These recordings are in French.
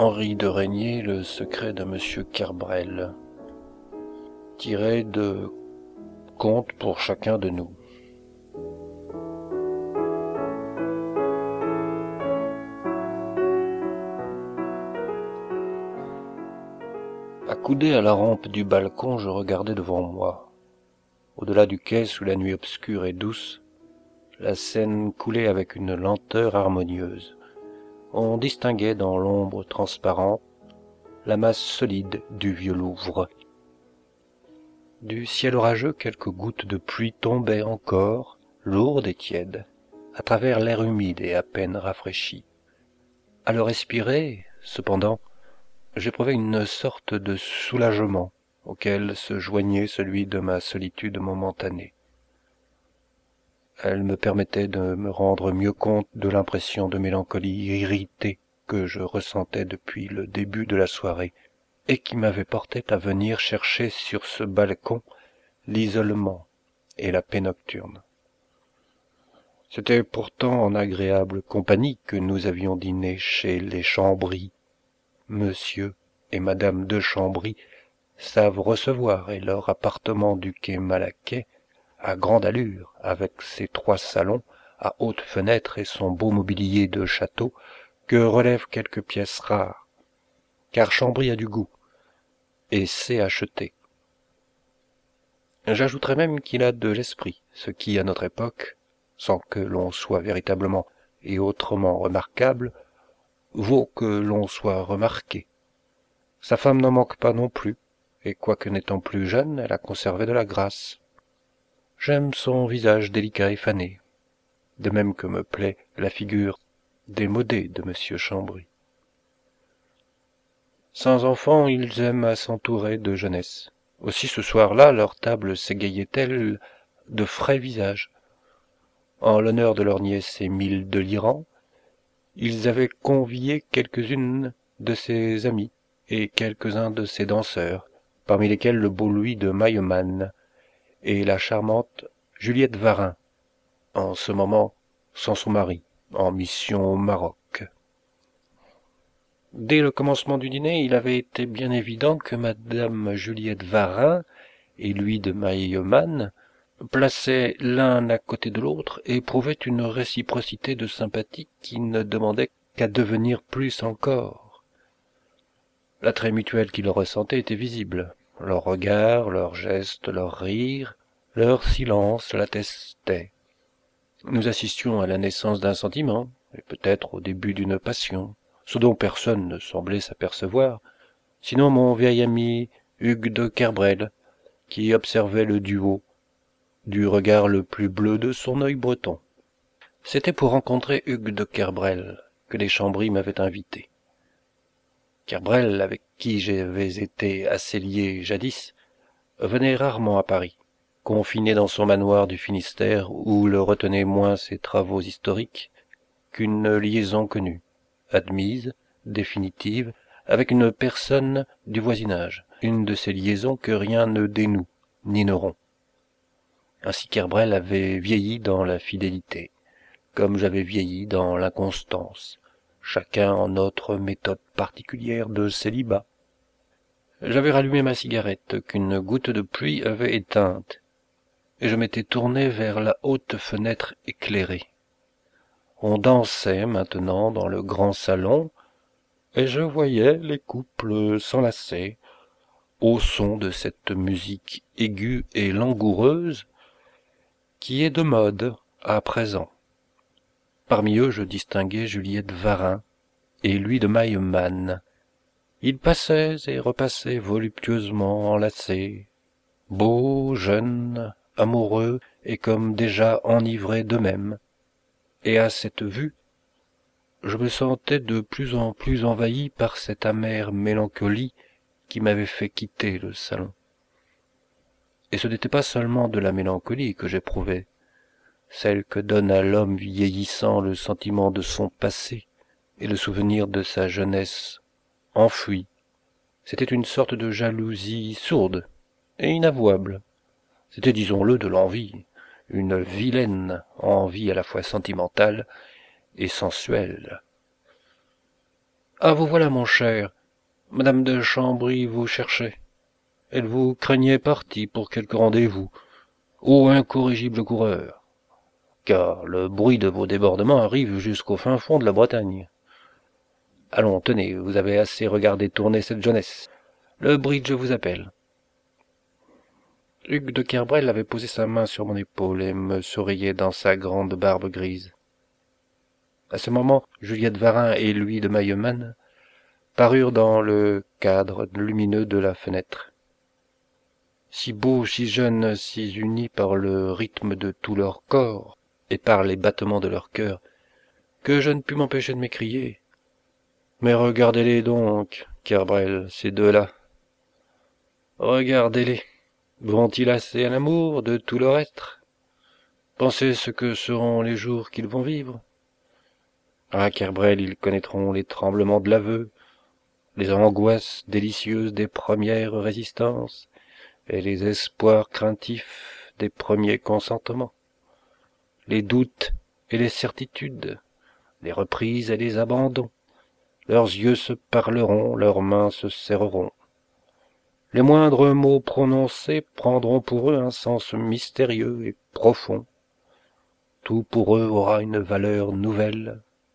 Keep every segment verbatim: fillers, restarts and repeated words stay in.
Henri de Régnier, le secret de Monsieur Kerbrel, tiré de Contes pour chacun de nous. Accoudé à la rampe du balcon, je regardais devant moi. Au-delà du quai, sous la nuit obscure et douce, la Seine coulait avec une lenteur harmonieuse. On distinguait dans l'ombre transparente la masse solide du vieux Louvre. Du ciel orageux, quelques gouttes de pluie tombaient encore, lourdes et tièdes, à travers l'air humide et à peine rafraîchi. À le respirer, cependant, j'éprouvais une sorte de soulagement auquel se joignait celui de ma solitude momentanée. Elle me permettait de me rendre mieux compte de l'impression de mélancolie irritée que je ressentais depuis le début de la soirée et qui m'avait porté à venir chercher sur ce balcon l'isolement et la paix nocturne. C'était pourtant en agréable compagnie que nous avions dîné chez les Chambry. Monsieur et Madame de Chambry savent recevoir, et leur appartement du quai Malaquais, à grande allure, avec ses trois salons à hautes fenêtres et son beau mobilier de château, que relèvent quelques pièces rares, car Chambry a du goût, et sait acheter. J'ajouterais même qu'il a de l'esprit, ce qui, à notre époque, sans que l'on soit véritablement et autrement remarquable, vaut que l'on soit remarqué. Sa femme n'en manque pas non plus, et quoique n'étant plus jeune, elle a conservé de la grâce. J'aime son visage délicat et fané, de même que me plaît la figure démodée de Monsieur Chambry. Sans enfants, ils aiment à s'entourer de jeunesse. Aussi ce soir-là, leur table s'égayait-elle de frais visages. En l'honneur de leur nièce Émile de l'Iran, ils avaient convié quelques-unes de ses amies et quelques-uns de ses danseurs, parmi lesquels le beau Louis de Maillemann et la charmante Juliette Varin, en ce moment sans son mari, en mission au Maroc. Dès le commencement du dîner, il avait été bien évident que madame Juliette Varin et Louis de Maillemann, placés l'un à côté de l'autre, éprouvaient une réciprocité de sympathie qui ne demandait qu'à devenir plus encore. L'attrait mutuel qu'ils ressentaient était visible. Leurs regards, leurs gestes, leurs rires, leur silence l'attestaient. Nous assistions à la naissance d'un sentiment, et peut-être au début d'une passion, ce dont personne ne semblait s'apercevoir, sinon mon vieil ami Hugues de Kerbrel, qui observait le duo du regard le plus bleu de son œil breton. C'était pour rencontrer Hugues de Kerbrel que les Chambry m'avaient invité. Kerbrel, avec qui j'avais été assez lié jadis, venait rarement à Paris, confiné dans son manoir du Finistère où le retenaient moins ses travaux historiques qu'une liaison connue, admise, définitive, avec une personne du voisinage, une de ces liaisons que rien ne dénoue, ni ne rompt. Ainsi Kerbrel avait vieilli dans la fidélité, comme j'avais vieilli dans l'inconstance, chacun en notre méthode particulière de célibat. J'avais rallumé ma cigarette qu'une goutte de pluie avait éteinte, et je m'étais tourné vers la haute fenêtre éclairée. On dansait maintenant dans le grand salon, et je voyais les couples s'enlacer au son de cette musique aiguë et langoureuse qui est de mode à présent. Parmi eux, je distinguai Juliette Varin et Louis de Maillemann. Ils passaient et repassaient voluptueusement enlacés, beaux, jeunes, amoureux et comme déjà enivrés d'eux-mêmes. Et à cette vue, je me sentais de plus en plus envahi par cette amère mélancolie qui m'avait fait quitter le salon. Et ce n'était pas seulement de la mélancolie que j'éprouvais, celle que donne à l'homme vieillissant le sentiment de son passé et le souvenir de sa jeunesse enfouie. C'était une sorte de jalousie sourde et inavouable. C'était, disons-le, de l'envie, une vilaine envie à la fois sentimentale et sensuelle. Ah, vous voilà, mon cher. Madame de Chambry vous cherchait. Elle vous craignait parti pour quelque rendez-vous. Ô incorrigible coureur, car le bruit de vos débordements arrive jusqu'au fin fond de la Bretagne. Allons, tenez, vous avez assez regardé tourner cette jeunesse. Le bridge vous appelle. Hugues de Kerbrel avait posé sa main sur mon épaule et me souriait dans sa grande barbe grise. À ce moment, Juliette Varin et Louis de Maillemann parurent dans le cadre lumineux de la fenêtre. Si beaux, si jeunes, si unis par le rythme de tout leur corps et par les battements de leur cœur, que je ne pus m'empêcher de m'écrier. Mais regardez-les donc, Kerbrel, ces deux-là. Regardez-les. Vont-ils assez à l'amour de tout leur être? Pensez ce que seront les jours qu'ils vont vivre. À Kerbrel, ils connaîtront les tremblements de l'aveu, les angoisses délicieuses des premières résistances, et les espoirs craintifs des premiers consentements, les doutes et les certitudes, les reprises et les abandons. Leurs yeux se parleront, leurs mains se serreront. Les moindres mots prononcés prendront pour eux un sens mystérieux et profond. Tout pour eux aura une valeur nouvelle.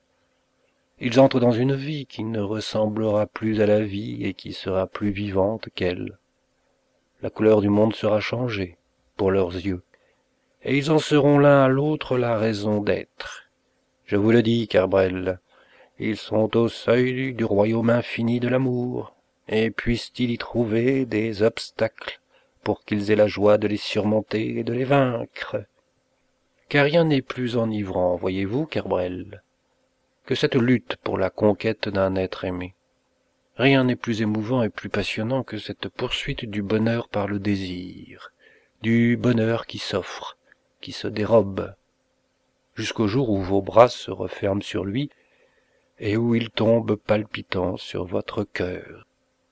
Ils entrent dans une vie qui ne ressemblera plus à la vie et qui sera plus vivante qu'elle. La couleur du monde sera changée pour leurs yeux, et ils en seront l'un à l'autre la raison d'être. Je vous le dis, Kerbrel, ils sont au seuil du royaume infini de l'amour, et puissent-ils y trouver des obstacles pour qu'ils aient la joie de les surmonter et de les vaincre. Car rien n'est plus enivrant, voyez-vous, Kerbrel, que cette lutte pour la conquête d'un être aimé. Rien n'est plus émouvant et plus passionnant que cette poursuite du bonheur par le désir, du bonheur qui s'offre, qui se dérobe, jusqu'au jour où vos bras se referment sur lui et où il tombe palpitant sur votre cœur.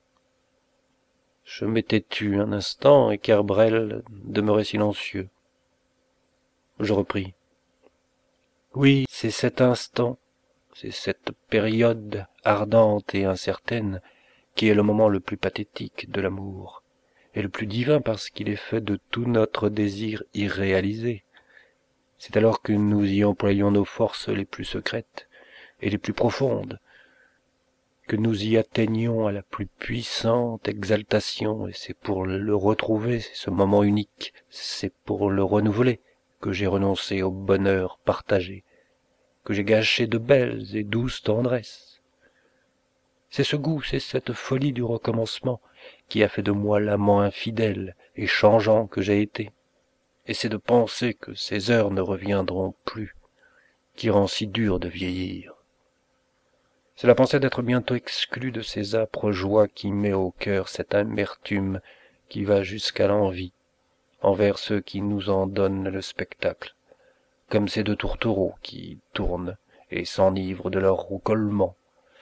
Je m'étais tu un instant et Kerbrel demeurait silencieux. Je repris. Oui, c'est cet instant, c'est cette période ardente et incertaine qui est le moment le plus pathétique de l'amour, et le plus divin parce qu'il est fait de tout notre désir irréalisé. C'est alors que nous y employons nos forces les plus secrètes et les plus profondes, que nous y atteignons à la plus puissante exaltation, et c'est pour le retrouver, ce moment unique, c'est pour le renouveler, que j'ai renoncé au bonheur partagé, que j'ai gâché de belles et douces tendresses. C'est ce goût, c'est cette folie du recommencement qui a fait de moi l'amant infidèle et changeant que j'ai été, et c'est de penser que ces heures ne reviendront plus, qui rend si dur de vieillir. C'est la pensée d'être bientôt exclu de ces âpres joies qui met au cœur cette amertume qui va jusqu'à l'envie, envers ceux qui nous en donnent le spectacle, comme ces deux tourtereaux qui tournent et s'enivrent de leur roucoulement.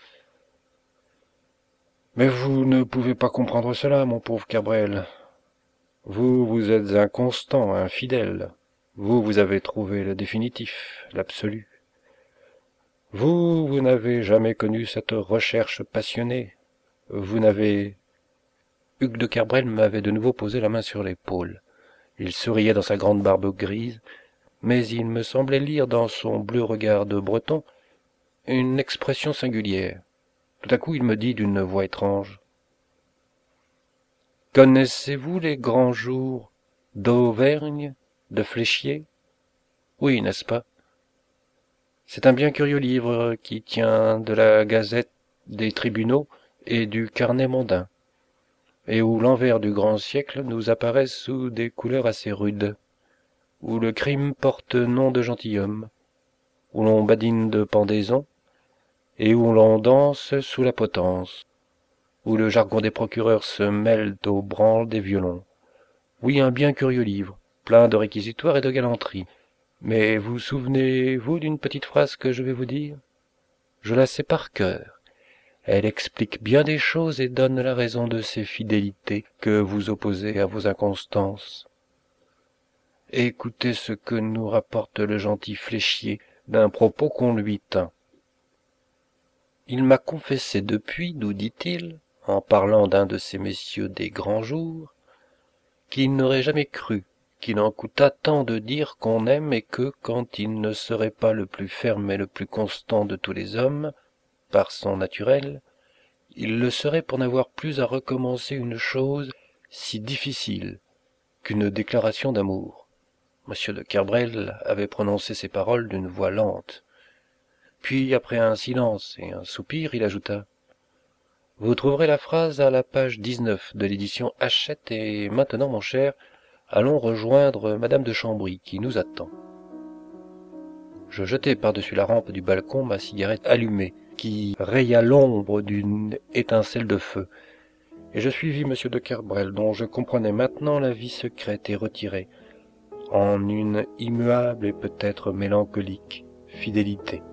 Mais vous ne pouvez pas comprendre cela, mon pauvre Kerbrel. Vous, vous êtes inconstant, infidèle. Vous, vous avez trouvé le définitif, l'absolu. Vous, vous n'avez jamais connu cette recherche passionnée. Vous n'avez... Hugues de Kerbrel m'avait de nouveau posé la main sur l'épaule. Il souriait dans sa grande barbe grise, mais il me semblait lire dans son bleu regard de Breton une expression singulière. Tout à coup, il me dit d'une voix étrange. « Connaissez-vous les grands jours d'Auvergne, de Fléchier? Oui, n'est-ce pas? C'est un bien curieux livre qui tient de la Gazette des tribunaux et du Carnet mondain, et où l'envers du grand siècle nous apparaît sous des couleurs assez rudes, où le crime porte nom de gentilhomme, où l'on badine de pendaison, et où l'on danse sous la potence, où le jargon des procureurs se mêle au branle des violons. Oui, un bien curieux livre, plein de réquisitoires et de galanterie. Mais vous souvenez-vous d'une petite phrase que je vais vous dire? Je la sais par cœur. Elle explique bien des choses et donne la raison de ces fidélités que vous opposez à vos inconstances. Écoutez ce que nous rapporte le gentil Fléchier d'un propos qu'on lui tint. Il m'a confessé depuis, nous dit-il, en parlant d'un de ces messieurs des grands jours, qu'il n'aurait jamais cru qu'il en coûtât tant de dire qu'on aime et que, quand il ne serait pas le plus ferme et le plus constant de tous les hommes, par son naturel, il le serait pour n'avoir plus à recommencer une chose si difficile qu'une déclaration d'amour. Monsieur de Kerbrel avait prononcé ces paroles d'une voix lente. Puis, après un silence et un soupir, il ajouta: « Vous trouverez la phrase à la page dix-neuf de l'édition Hachette, et maintenant, mon cher, allons rejoindre madame de Chambry, qui nous attend. » Je jetai par-dessus la rampe du balcon ma cigarette allumée, qui raya l'ombre d'une étincelle de feu, et je suivis monsieur de Kerbrel, dont je comprenais maintenant la vie secrète et retirée, en une immuable et peut-être mélancolique fidélité.